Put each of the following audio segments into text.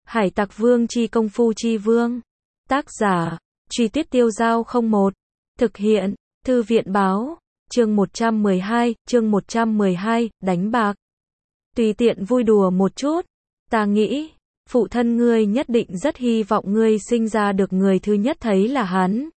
Hải Tặc Vương chi công phu chi vương. Tác giả, Truy Tuyết Tiêu Giao 01. Thực hiện, Thư viện báo. Chương 112, đánh bạc. Tùy tiện vui đùa một chút. Ta nghĩ, phụ thân ngươi nhất định rất hy vọng ngươi sinh ra được người thứ nhất thấy là hắn.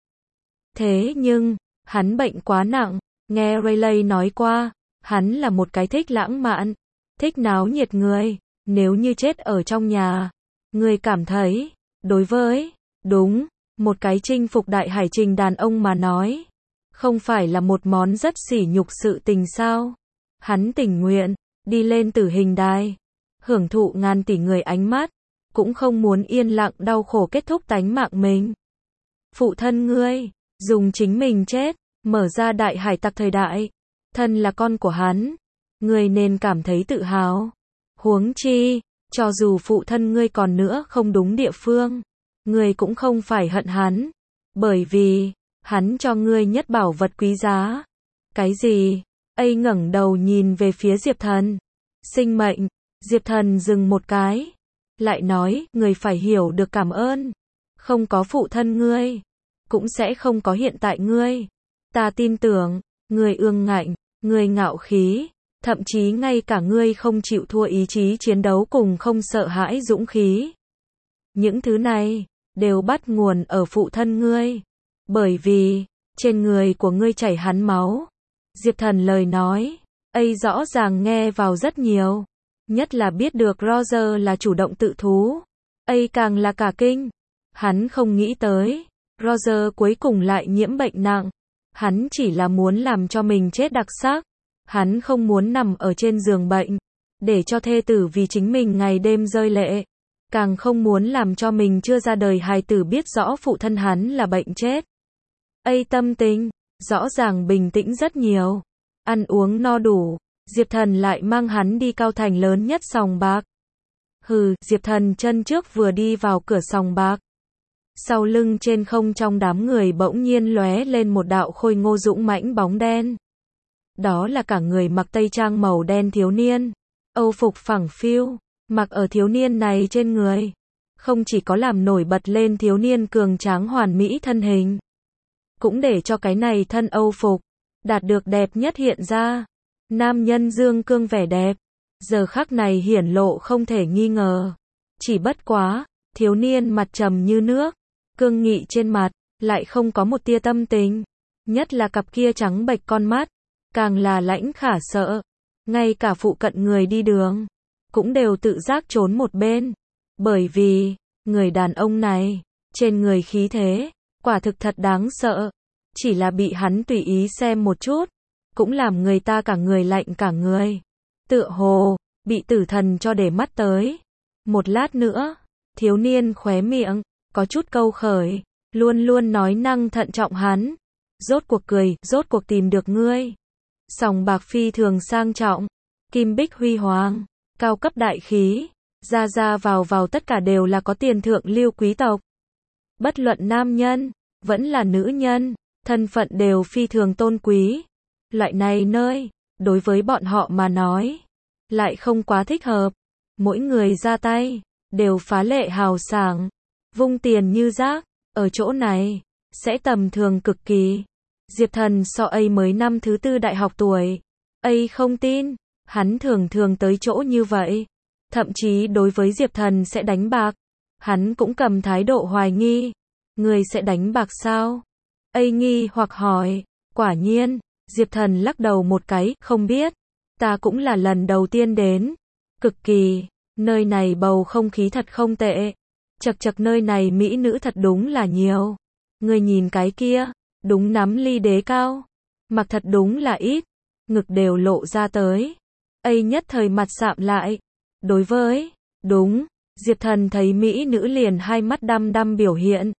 Thế nhưng, hắn bệnh quá nặng, nghe Rayleigh nói qua, hắn là một cái thích lãng mạn, thích náo nhiệt người, nếu như chết ở trong nhà, ngươi cảm thấy, đối với, đúng, một cái chinh phục đại hải trình đàn ông mà nói, không phải là một món rất sỉ nhục sự tình sao? Hắn tình nguyện, đi lên tử hình đài, hưởng thụ ngàn tỷ người ánh mắt, cũng không muốn yên lặng đau khổ kết thúc tánh mạng mình. Phụ thân ngươi, dùng chính mình chết, mở ra đại hải tặc thời đại, thân là con của hắn, ngươi nên cảm thấy tự hào. Huống chi, cho dù phụ thân ngươi còn nữa không đúng địa phương, ngươi cũng không phải hận hắn, bởi vì, hắn cho ngươi nhất bảo vật quý giá. Cái gì? A ngẩng đầu nhìn về phía Diệp Thần. Sinh mệnh. Diệp Thần dừng một cái, lại nói, người phải hiểu được cảm ơn. Không có phụ thân ngươi, cũng sẽ không có hiện tại ngươi. Ta tin tưởng, ngươi ương ngạnh, ngươi ngạo khí, thậm chí ngay cả ngươi không chịu thua ý chí chiến đấu cùng không sợ hãi dũng khí. Những thứ này, đều bắt nguồn ở phụ thân ngươi. Bởi vì, trên người của ngươi chảy hắn máu. Diệp Thần lời nói, A rõ ràng nghe vào rất nhiều. Nhất là biết được Roger là chủ động tự thú. A càng là cả kinh. Hắn không nghĩ tới, Roger cuối cùng lại nhiễm bệnh nặng. Hắn chỉ là muốn làm cho mình chết đặc sắc. Hắn không muốn nằm ở trên giường bệnh, để cho thê tử vì chính mình ngày đêm rơi lệ. Càng không muốn làm cho mình chưa ra đời hài tử biết rõ phụ thân hắn là bệnh chết. A tâm tình, rõ ràng bình tĩnh rất nhiều. Ăn uống no đủ, Diệp Thần lại mang hắn đi cao thành lớn nhất sòng bạc. Hừ, Diệp Thần chân trước vừa đi vào cửa sòng bạc. Sau lưng trên không trong đám người bỗng nhiên lóe lên một đạo khôi ngô dũng mãnh bóng đen. Đó là cả người mặc tây trang màu đen thiếu niên. Âu phục phẳng phiu, mặc ở thiếu niên này trên người. Không chỉ có làm nổi bật lên thiếu niên cường tráng hoàn mỹ thân hình, cũng để cho cái này thân Âu phục đạt được đẹp nhất hiện ra. Nam nhân dương cương vẻ đẹp, giờ khắc này hiển lộ không thể nghi ngờ. Chỉ bất quá, thiếu niên mặt trầm như nước, cương nghị trên mặt, lại không có một tia tâm tình. Nhất là cặp kia trắng bệch con mắt, càng là lãnh khả sợ. Ngay cả phụ cận người đi đường, cũng đều tự giác trốn một bên. Bởi vì, người đàn ông này, trên người khí thế, quả thực thật đáng sợ. Chỉ là bị hắn tùy ý xem một chút, cũng làm người ta cả người lạnh cả người. Tựa hồ, bị tử thần cho để mắt tới. Một lát nữa, thiếu niên khóe miệng, có chút câu khởi, luôn luôn nói năng thận trọng hắn. Rốt cuộc cười, rốt cuộc tìm được ngươi. Sòng bạc phi thường sang trọng, kim bích huy hoàng, cao cấp đại khí, ra ra vào tất cả đều là có tiền thượng lưu quý tộc. Bất luận nam nhân, vẫn là nữ nhân, thân phận đều phi thường tôn quý. Loại này nơi, đối với bọn họ mà nói, lại không quá thích hợp. Mỗi người ra tay, đều phá lệ hào sảng, vung tiền như rác. Ở chỗ này, sẽ tầm thường cực kỳ. Diệp Thần so A mới năm thứ 4 đại học tuổi. A không tin, hắn thường thường tới chỗ như vậy. Thậm chí đối với Diệp Thần sẽ đánh bạc, hắn cũng cầm thái độ hoài nghi. Người sẽ đánh bạc sao? A nghi hoặc hỏi. Quả nhiên, Diệp Thần lắc đầu một cái, không biết. Ta cũng là lần đầu tiên đến. Cực kỳ, nơi này bầu không khí thật không tệ. Chật chật nơi này mỹ nữ thật đúng là nhiều. Người nhìn cái kia, đúng nắm ly đế cao. Mặc thật đúng là ít, ngực đều lộ ra tới. A nhất thời mặt sạm lại. Đối với, đúng, Diệp Thần thấy mỹ nữ liền hai mắt đăm đăm biểu hiện.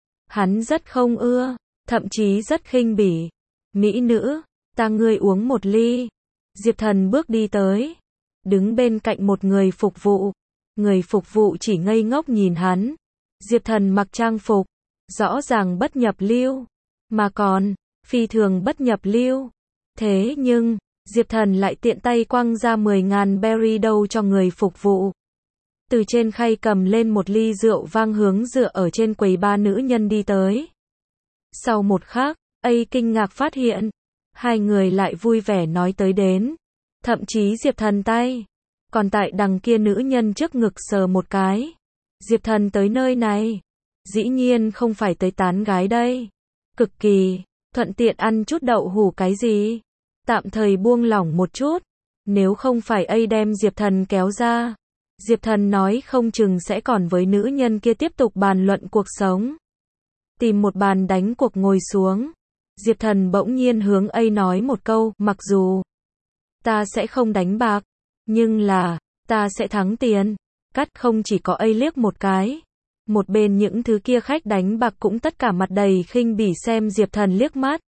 Hắn rất không ưa, thậm chí rất khinh bỉ. Mỹ nữ, ta ngươi uống một ly. Diệp Thần bước đi tới, đứng bên cạnh một người phục vụ. Người phục vụ chỉ ngây ngốc nhìn hắn. Diệp Thần mặc trang phục, rõ ràng bất nhập lưu, mà còn, phi thường bất nhập lưu. Thế nhưng, Diệp Thần lại tiện tay quăng ra 10.000 berry đâu cho người phục vụ. từ trên khay cầm lên một ly rượu vang hướng dựa ở trên quầy ba nữ nhân đi tới. Sau một khắc, kinh ngạc phát hiện, hai người lại vui vẻ nói tới đến. Thậm chí Diệp Thần tay còn tại đằng kia nữ nhân trước ngực sờ một cái. Diệp Thần tới nơi này, dĩ nhiên không phải tới tán gái đây. Cực kỳ, thuận tiện ăn chút đậu hủ cái gì. Tạm thời buông lỏng một chút. Nếu không phải đem Diệp Thần kéo ra, Diệp Thần nói không chừng sẽ còn với nữ nhân kia tiếp tục bàn luận cuộc sống. Tìm một bàn đánh cuộc ngồi xuống. Diệp Thần bỗng nhiên hướng nói một câu, mặc dù ta sẽ không đánh bạc, nhưng là, ta sẽ thắng tiền. Cắt không chỉ có liếc một cái. Một bên những thứ kia khách đánh bạc cũng tất cả mặt đầy khinh bỉ xem Diệp Thần liếc mắt.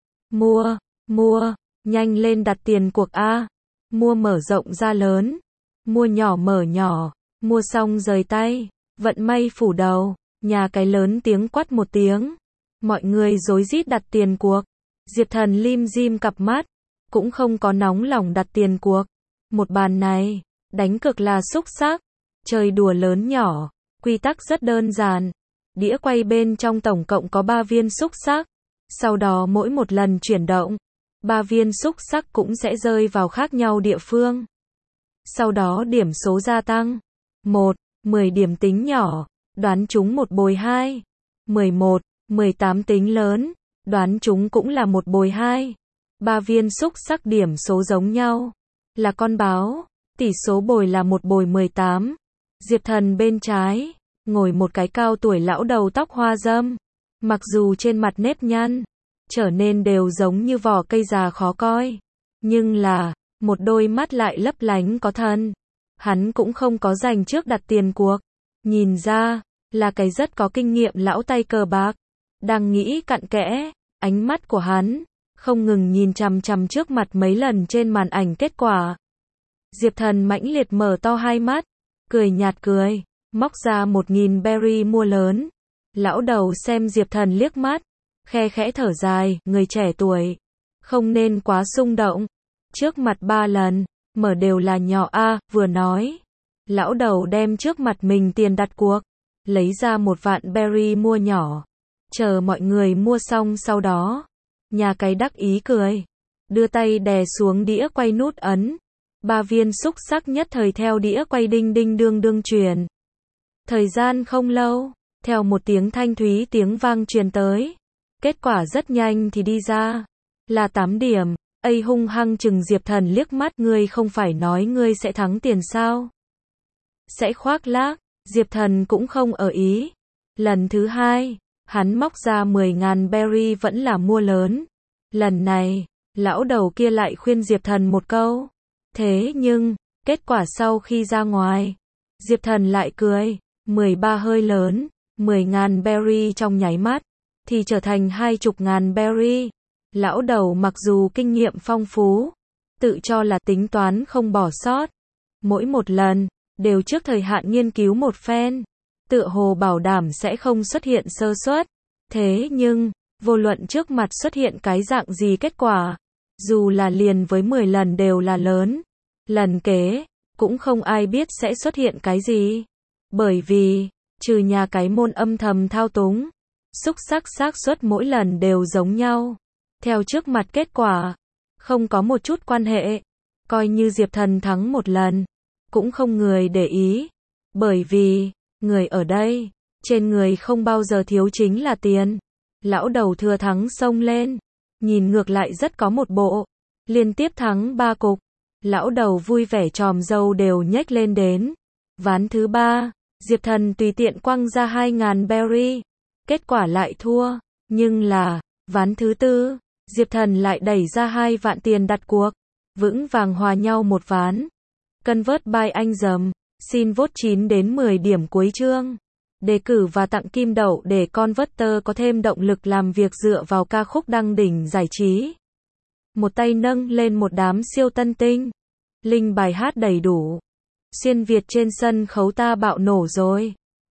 Mua, nhanh lên đặt tiền cuộc a. Mua mở rộng ra lớn, mua nhỏ mở nhỏ, mua xong rời tay, vận may phủ đầu, nhà cái lớn tiếng quát một tiếng. Mọi người rối rít đặt tiền cuộc. Diệp Thần lim dim cặp mắt, cũng không có nóng lòng đặt tiền cuộc. Một bàn này, đánh cược là xúc xắc, chơi đùa lớn nhỏ, quy tắc rất đơn giản. Đĩa quay bên trong tổng cộng có 3 viên xúc xắc, sau đó mỗi một lần chuyển động, 3 viên xúc xắc cũng sẽ rơi vào khác nhau địa phương. Sau đó điểm số gia tăng. 1, 10 điểm tính nhỏ, đoán trúng một bồi 2. 11, 18 tính lớn, đoán trúng cũng là một bồi 2. 3 viên xúc xắc điểm số giống nhau, là con báo, tỷ số bồi là một bồi 18. Diệp Thần bên trái, ngồi một cái cao tuổi lão đầu tóc hoa râm, mặc dù trên mặt nếp nhăn trở nên đều giống như vỏ cây già khó coi, nhưng là, một đôi mắt lại lấp lánh có thần. Hắn cũng không có dành trước đặt tiền cuộc, nhìn ra, là cái rất có kinh nghiệm lão tay cờ bạc. Đang nghĩ cặn kẽ, ánh mắt của hắn không ngừng nhìn chằm chằm trước mặt mấy lần trên màn ảnh kết quả. Diệp Thần mãnh liệt mở to hai mắt, cười nhạt cười, móc ra 1.000 berry mua lớn. Lão đầu xem Diệp Thần liếc mắt, khe khẽ thở dài, người trẻ tuổi, không nên quá xung động. Trước mặt 3 lần, mở đều là nhỏ a, vừa nói. Lão đầu đem trước mặt mình tiền đặt cuộc, lấy ra 1 vạn berry mua nhỏ. Chờ mọi người mua xong sau đó, nhà cái đắc ý cười, đưa tay đè xuống đĩa quay nút ấn. 3 viên xúc xắc nhất thời theo đĩa quay đinh đinh đương đương truyền. Thời gian không lâu, theo một tiếng thanh thúy tiếng vang truyền tới. Kết quả rất nhanh thì đi ra, là 8 điểm. Hung hăng chừng Diệp Thần liếc mắt, ngươi không phải nói ngươi sẽ thắng tiền sao? Sẽ khoác lác, Diệp Thần cũng không ở ý. Lần thứ 2, hắn móc ra 10.000 berry vẫn là mua lớn. Lần này, lão đầu kia lại khuyên Diệp Thần một câu. Thế nhưng, kết quả sau khi ra ngoài, Diệp Thần lại cười, 13 hơi lớn, 10.000 berry trong nháy mắt, thì trở thành 20.000 berry. Lão đầu mặc dù kinh nghiệm phong phú, tự cho là tính toán không bỏ sót. Mỗi một lần, đều trước thời hạn nghiên cứu một phen, tựa hồ bảo đảm sẽ không xuất hiện sơ suất. Thế nhưng, vô luận trước mặt xuất hiện cái dạng gì kết quả, dù là liền với 10 lần đều là lớn, lần kế, cũng không ai biết sẽ xuất hiện cái gì. Bởi vì, trừ nhà cái môn âm thầm thao túng, xúc xắc xác suất mỗi lần đều giống nhau. Theo trước mặt kết quả, không có một chút quan hệ. Coi như Diệp Thần thắng một lần, cũng không người để ý. Bởi vì, người ở đây, trên người không bao giờ thiếu chính là tiền. Lão đầu thừa thắng xông lên, nhìn ngược lại rất có một bộ, liên tiếp thắng 3 cục. Lão đầu vui vẻ chòm râu đều nhếch lên đến. Ván thứ 3, Diệp Thần tùy tiện quăng ra 2.000 berry, kết quả lại thua. Nhưng là, ván thứ 4, Diệp Thần lại đẩy ra 2 vạn tiền đặt cuộc, vững vàng hòa nhau một ván. Convert by anh dầm, xin vote 9 đến 10 điểm cuối chương. Đề cử và tặng kim đậu để Converter có thêm động lực làm việc dựa vào ca khúc đăng đỉnh giải trí. Một tay nâng lên một đám siêu tân tinh. Link bài hát đầy đủ. Xuyên Việt trên sân khấu ta bạo nổ rồi.